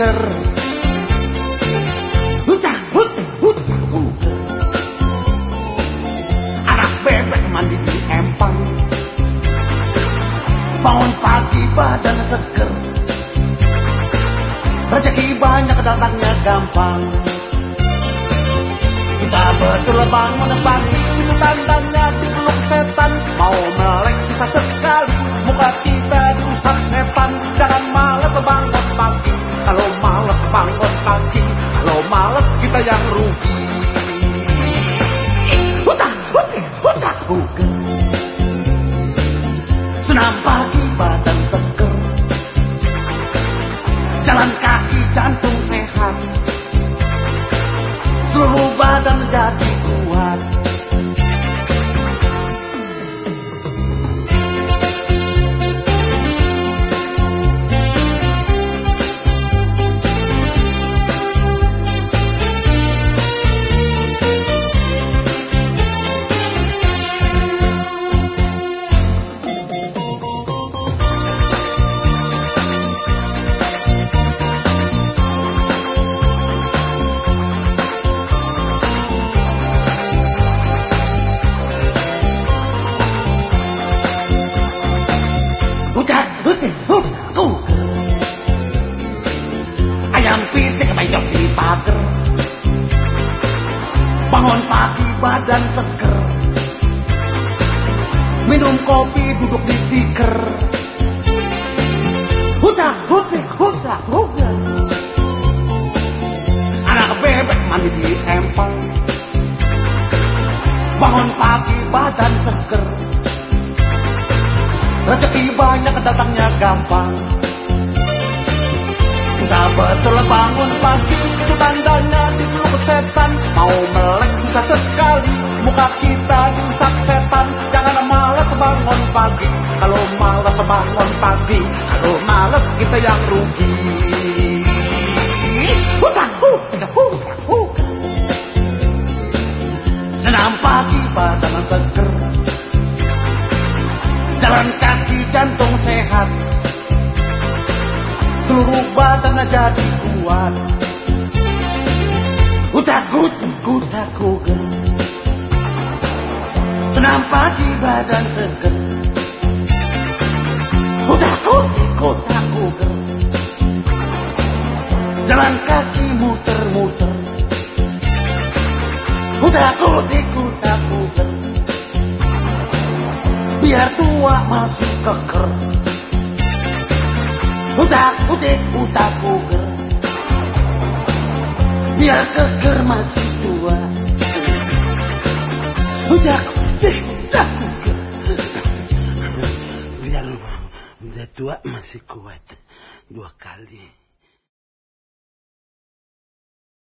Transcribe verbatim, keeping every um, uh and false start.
tiker. Huta huta huta huta. Anak bebek mandi di empang, bangun pagi badan seger, rezeki banyak datangnya gampang. Susah betul bangun pagi, itu tandanya dipeluk setan. Mau melek susah sekali, muka kita dirusak setan. Jangan malas bangun pagi, kalau malas bangun pagi, kalau malas kita yang rugi. Huta huta huta huta. Senam pagi badan seger, jalan kaki jantung sehat, seluruh badan jadi kuat. Ayam pitik mejok di pagar, bangun pagi badan seger, minum kopi duduk di tikar. Huta huta huta huta. Anak bebek mandi di empang, bangun pagi badan seger, rezeki banyak datangnya gampang. Susah betul bangun pagi, itu tandanya dipeluk setan. Mau melek susah sekali, muka kita dirusak setan. Jangan malas bangun pagi, kalau malas bangun pagi, kalau malas kita yang rugi. Huta huta huta huta. Senam pagi badan seger, jalan kaki jantung sehat, seluruh badan jadi kuat. Utak utak utak utak. Senam pagi badan seger, utak utak utak utak. Jalan kaki muter-muter, utak utak utak utak. Biar tua masih keker. Utak utik utak uker, biar keker masih tua. Utak utik utak uker, biar udah tua masih kuat dua kali.